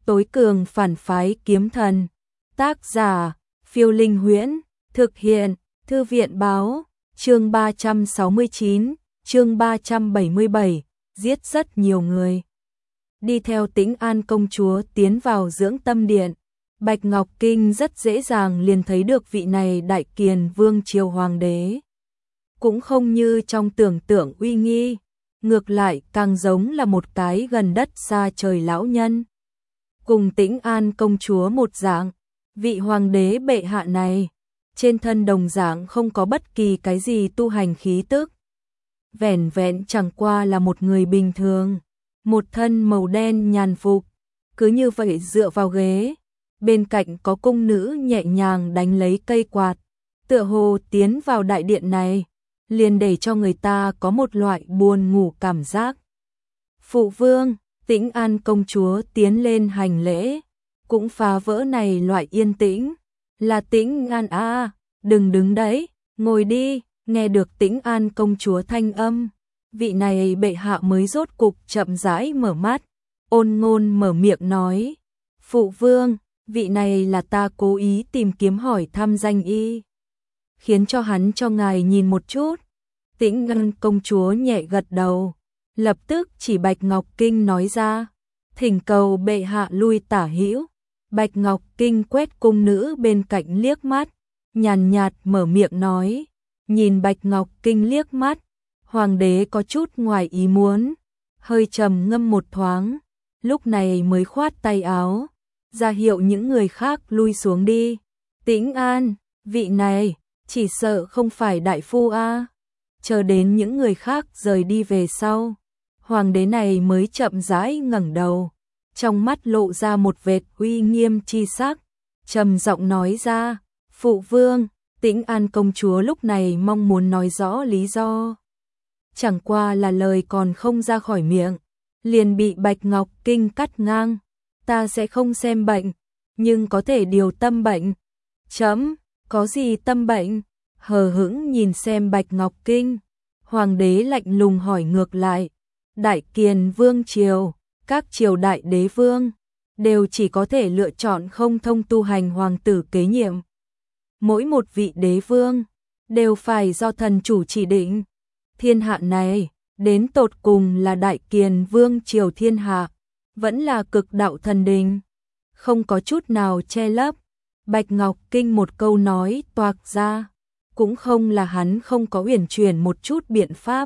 Tối cường phản phái kiếm thần. Tác giả, Phiêu Linh Huyễn. Thực hiện, Thư viện báo. Chương 369, chương 377, giết rất nhiều người. Đi theo Tĩnh An công chúa tiến vào dưỡng tâm điện. Bạch Ngọc Kinh rất dễ dàng liền thấy được vị này đại kiền vương triều hoàng đế. Cũng không như trong tưởng tượng uy nghi, ngược lại càng giống là một cái gần đất xa trời lão nhân. Cùng Tĩnh An công chúa một dạng, vị hoàng đế bệ hạ này, trên thân đồng dạng không có bất kỳ cái gì tu hành khí tức. Vẻn vẹn chẳng qua là một người bình thường, một thân màu đen nhàn phục, cứ như vậy dựa vào ghế, bên cạnh có cung nữ nhẹ nhàng đánh lấy cây quạt, tựa hồ tiến vào đại điện này, liền để cho người ta có một loại buồn ngủ cảm giác. Phụ vương, Tĩnh An công chúa tiến lên hành lễ, cũng phá vỡ này loại yên tĩnh. Là Tĩnh An à, đừng đứng đấy, ngồi đi. Nghe được Tĩnh An công chúa thanh âm, vị này bệ hạ mới rốt cục chậm rãi mở mắt, ôn ngôn mở miệng nói: Phụ vương, vị này là ta cố ý tìm kiếm hỏi thăm danh y, khiến cho hắn cho ngài nhìn một chút. Tĩnh An công chúa nhẹ gật đầu, lập tức chỉ Bạch Ngọc Kinh nói ra: thỉnh cầu bệ hạ lui tả hữu. Bạch Ngọc Kinh quét cung nữ bên cạnh liếc mắt, nhàn nhạt mở miệng nói. Nhìn Bạch Ngọc Kinh liếc mắt, hoàng đế có chút ngoài ý muốn, hơi trầm ngâm một thoáng, lúc này mới khoát tay áo, ra hiệu những người khác lui xuống đi. Tĩnh An, vị này, chỉ sợ không phải đại phu a. Chờ đến những người khác rời đi về sau, hoàng đế này mới chậm rãi ngẩng đầu, trong mắt lộ ra một vệt uy nghiêm chi sắc, trầm giọng nói ra: Phụ vương. Tĩnh An công chúa lúc này mong muốn nói rõ lý do, chẳng qua là lời còn không ra khỏi miệng, liền bị Bạch Ngọc Kinh cắt ngang. Ta sẽ không xem bệnh, nhưng có thể điều tâm bệnh. Chấm, có gì tâm bệnh? Hờ hững nhìn xem Bạch Ngọc Kinh, hoàng đế lạnh lùng hỏi ngược lại. Đại Kiền vương triều, các triều đại đế vương đều chỉ có thể lựa chọn không thông tu hành hoàng tử kế nhiệm. Mỗi một vị đế vương đều phải do thần chủ chỉ định. Thiên hạ này, đến tột cùng là Đại Kiền vương triều thiên hạ, vẫn là cực đạo thần đình, không có chút nào che lấp. Bạch Ngọc Kinh một câu nói toạc ra, cũng không là hắn không có uyển chuyển một chút biện pháp,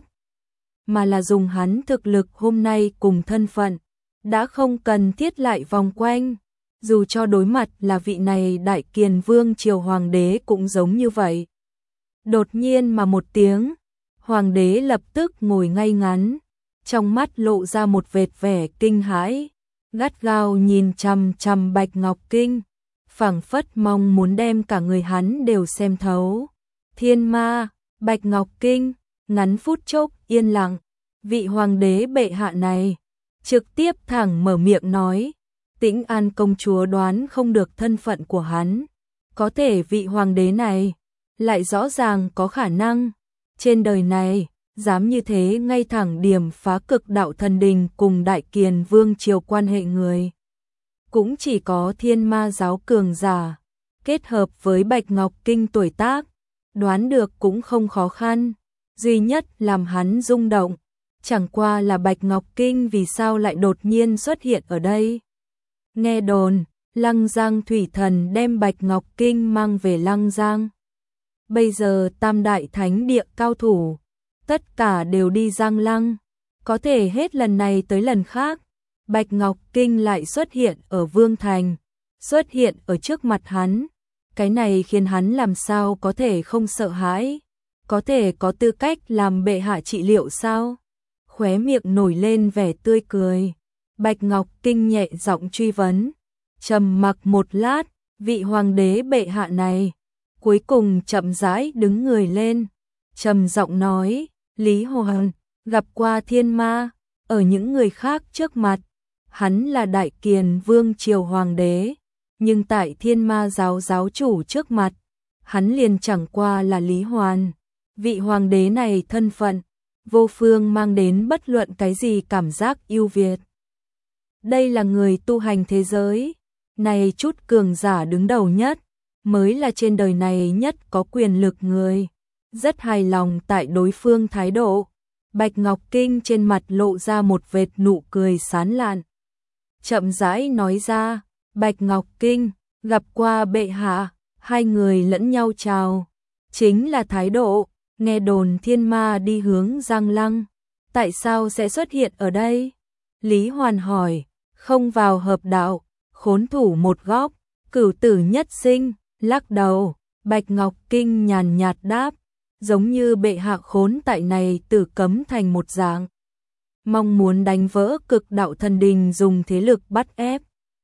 mà là dùng hắn thực lực hôm nay cùng thân phận, đã không cần thiết lại vòng quanh. Dù cho đối mặt là vị này Đại Kiền vương triều hoàng đế cũng giống như vậy. Đột nhiên mà một tiếng, hoàng đế lập tức ngồi ngay ngắn, trong mắt lộ ra một vệt vẻ kinh hãi, gắt gao nhìn chằm chằm Bạch Ngọc Kinh, phảng phất mong muốn đem cả người hắn đều xem thấu. Thiên ma, Bạch Ngọc Kinh, ngắn phút chốc yên lặng, vị hoàng đế bệ hạ này trực tiếp thẳng mở miệng nói. Tĩnh An công chúa đoán không được thân phận của hắn, có thể vị hoàng đế này lại rõ ràng có khả năng trên đời này dám như thế ngay thẳng điểm phá cực đạo thần đình cùng Đại Kiền vương triều quan hệ người, cũng chỉ có thiên ma giáo cường giả, kết hợp với Bạch Ngọc Kinh tuổi tác, đoán được cũng không khó khăn. Duy nhất làm hắn rung động, chẳng qua là Bạch Ngọc Kinh vì sao lại đột nhiên xuất hiện ở đây. Nghe đồn, Lăng Giang thủy thần đem Bạch Ngọc Kinh mang về Lăng Giang. Bây giờ tam đại thánh địa cao thủ, tất cả đều đi Giang Lăng. Có thể hết lần này tới lần khác, Bạch Ngọc Kinh lại xuất hiện ở Vương Thành, xuất hiện ở trước mặt hắn. Cái này khiến hắn làm sao có thể không sợ hãi, có thể có tư cách làm bệ hạ trị liệu sao? Khóe miệng nổi lên vẻ tươi cười. Bạch Ngọc Kinh nhẹ giọng truy vấn. Trầm mặc một lát, vị hoàng đế bệ hạ này cuối cùng chậm rãi đứng người lên, trầm giọng nói: Lý Hoàng gặp qua thiên ma. Ở những người khác trước mặt, hắn là Đại Kiền vương triều hoàng đế, nhưng tại thiên ma giáo giáo chủ trước mặt, hắn liền chẳng qua là Lý Hoàn. Vị hoàng đế này thân phận vô phương mang đến bất luận cái gì cảm giác ưu việt. Đây là người tu hành thế giới, này chút cường giả đứng đầu nhất, mới là trên đời này nhất có quyền lực người. Rất hài lòng tại đối phương thái độ. Bạch Ngọc Kinh trên mặt lộ ra một vệt nụ cười sán lạn. Chậm rãi nói ra, Bạch Ngọc Kinh, gặp qua bệ hạ, hai người lẫn nhau chào. Chính là thái độ, nghe đồn thiên ma đi hướng Giang Lăng. Tại sao sẽ xuất hiện ở đây? Lý Hoàn hỏi, không vào hợp đạo, khốn thủ một góc, cửu tử nhất sinh, lắc đầu. Bạch Ngọc Kinh nhàn nhạt đáp, giống như bệ hạ khốn tại này tử cấm thành một dạng. Mong muốn đánh vỡ cực đạo thần đình dùng thế lực bắt ép.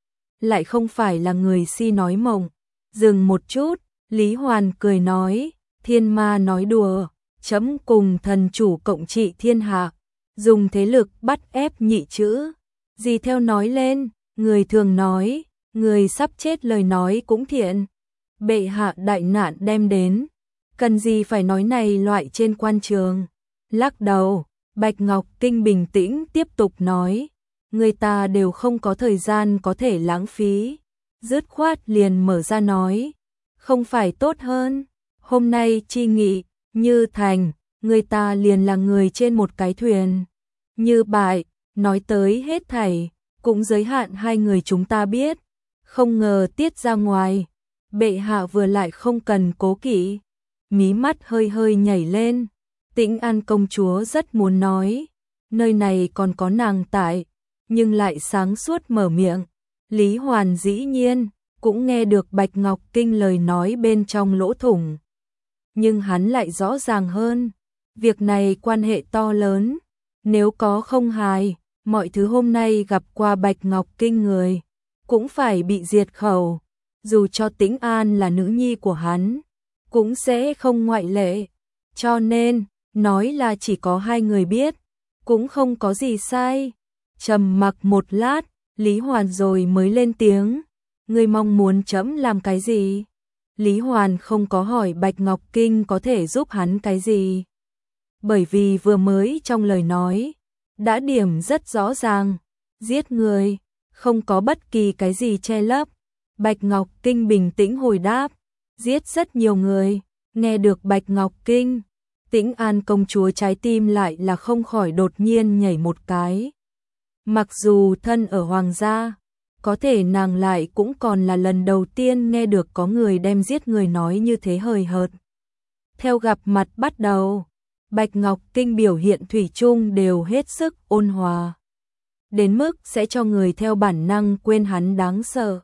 Lại không phải là người si nói mộng. Dừng một chút, Lý Hoàn cười nói, thiên ma nói đùa, chấm cùng thần chủ cộng trị thiên hạ, dùng thế lực bắt ép nhị chữ. Gì theo nói lên, người thường nói, người sắp chết lời nói cũng thiện. Bệ hạ đại nạn đem đến, cần gì phải nói này loại trên quan trường. Lắc đầu, Bạch Ngọc Kinh bình tĩnh tiếp tục nói, người ta đều không có thời gian có thể lãng phí. Dứt khoát liền mở ra nói, không phải tốt hơn, hôm nay chi nghị, như thành, người ta liền là người trên một cái thuyền. Như bại, nói tới hết thảy, cũng giới hạn hai người chúng ta biết, không ngờ tiết ra ngoài. Bệ hạ vừa lại không cần cố kỵ, mí mắt hơi hơi nhảy lên. Tĩnh An công chúa rất muốn nói, nơi này còn có nàng tại, nhưng lại sáng suốt mở miệng. Lý Hoàn dĩ nhiên cũng nghe được Bạch Ngọc Kinh lời nói bên trong lỗ thủng, nhưng hắn lại rõ ràng hơn, việc này quan hệ to lớn, nếu có không hài, mọi thứ hôm nay gặp qua Bạch Ngọc Kinh người cũng phải bị diệt khẩu, dù cho Tĩnh An là nữ nhi của hắn, cũng sẽ không ngoại lệ. Cho nên, nói là chỉ có hai người biết, cũng không có gì sai. Trầm mặc một lát, Lý Hoàn rồi mới lên tiếng, ngươi mong muốn chấm làm cái gì? Lý Hoàn không có hỏi Bạch Ngọc Kinh có thể giúp hắn cái gì, bởi vì vừa mới trong lời nói đã điểm rất rõ ràng, giết người, không có bất kỳ cái gì che lấp. Bạch Ngọc Kinh bình tĩnh hồi đáp, giết rất nhiều người. Nghe được Bạch Ngọc Kinh, Tĩnh An công chúa trái tim lại là không khỏi đột nhiên nhảy một cái. Mặc dù thân ở hoàng gia, có thể nàng lại cũng còn là lần đầu tiên nghe được có người đem giết người nói như thế hời hợt. Theo gặp mặt bắt đầu, Bạch Ngọc Kinh biểu hiện thủy chung đều hết sức ôn hòa, đến mức sẽ cho người theo bản năng quên hắn đáng sợ.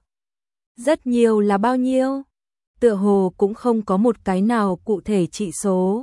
Rất nhiều là bao nhiêu? Tựa hồ cũng không có một cái nào cụ thể trị số.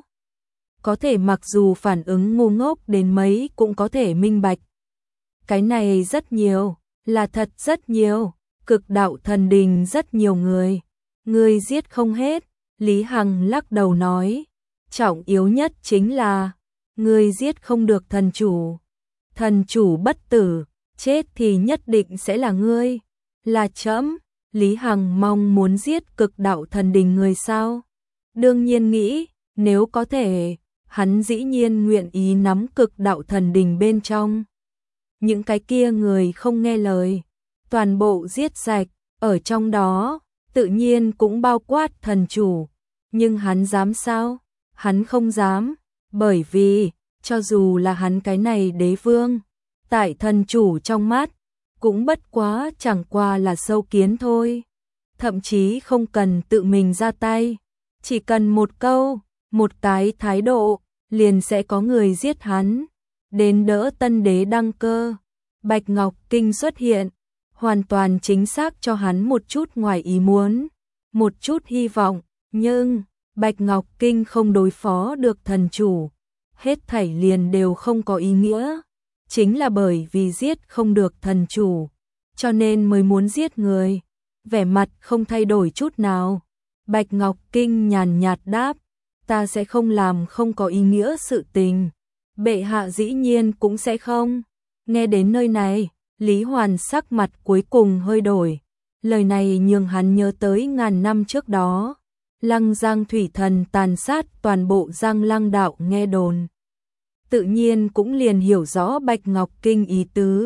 Có thể mặc dù phản ứng ngu ngốc đến mấy cũng có thể minh bạch. Cái này rất nhiều, là thật rất nhiều, cực đạo thần đình rất nhiều người. Người giết không hết, Lý Hằng lắc đầu nói. Trọng yếu nhất chính là, người giết không được thần chủ. Thần chủ bất tử, chết thì nhất định sẽ là ngươi. Là trẫm. Lý Hằng mong muốn giết cực đạo thần đình người sao? Đương nhiên nghĩ, nếu có thể, hắn dĩ nhiên nguyện ý nắm cực đạo thần đình bên trong. Những cái kia người không nghe lời, toàn bộ giết sạch, ở trong đó, tự nhiên cũng bao quát thần chủ. Nhưng hắn dám sao? Hắn không dám, bởi vì, cho dù là hắn cái này đế vương, tại thần chủ trong mắt, cũng bất quá chẳng qua là sâu kiến thôi. Thậm chí không cần tự mình ra tay, chỉ cần một câu, một cái thái độ, liền sẽ có người giết hắn. Đến đỡ tân đế đăng cơ, Bạch Ngọc Kinh xuất hiện, hoàn toàn chính xác cho hắn một chút ngoài ý muốn, một chút hy vọng, nhưng Bạch Ngọc Kinh không đối phó được thần chủ, hết thảy liền đều không có ý nghĩa. Chính là bởi vì giết không được thần chủ, cho nên mới muốn giết người. Vẻ mặt không thay đổi chút nào. Bạch Ngọc Kinh nhàn nhạt đáp, ta sẽ không làm không có ý nghĩa sự tình. Bệ hạ dĩ nhiên cũng sẽ không. Nghe đến nơi này, Lý Hoàn sắc mặt cuối cùng hơi đổi. Lời này nhường hắn nhớ tới ngàn năm trước đó. Lăng Giang thủy thần tàn sát toàn bộ Giang Lăng đạo nghe đồn. Tự nhiên cũng liền hiểu rõ Bạch Ngọc Kinh ý tứ.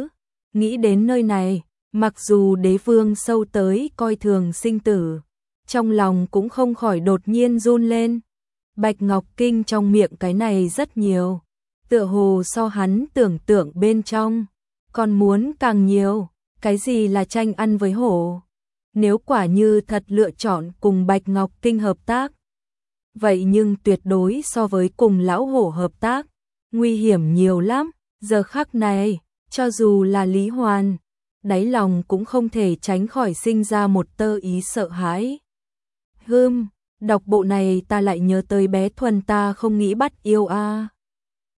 Nghĩ đến nơi này, mặc dù đế vương sâu tới coi thường sinh tử, trong lòng cũng không khỏi đột nhiên run lên. Bạch Ngọc Kinh trong miệng cái này rất nhiều, tựa hồ so hắn tưởng tượng bên trong, còn muốn càng nhiều, cái gì là tranh ăn với hổ. Nếu quả như thật lựa chọn cùng Bạch Ngọc Kinh hợp tác, vậy nhưng tuyệt đối so với cùng lão hổ hợp tác, nguy hiểm nhiều lắm. Giờ khắc này, cho dù là Lý Hoàn, đáy lòng cũng không thể tránh khỏi sinh ra một tơ ý sợ hãi. Đọc bộ này ta lại nhớ tới bé Thuần ta không nghĩ bắt yêu a.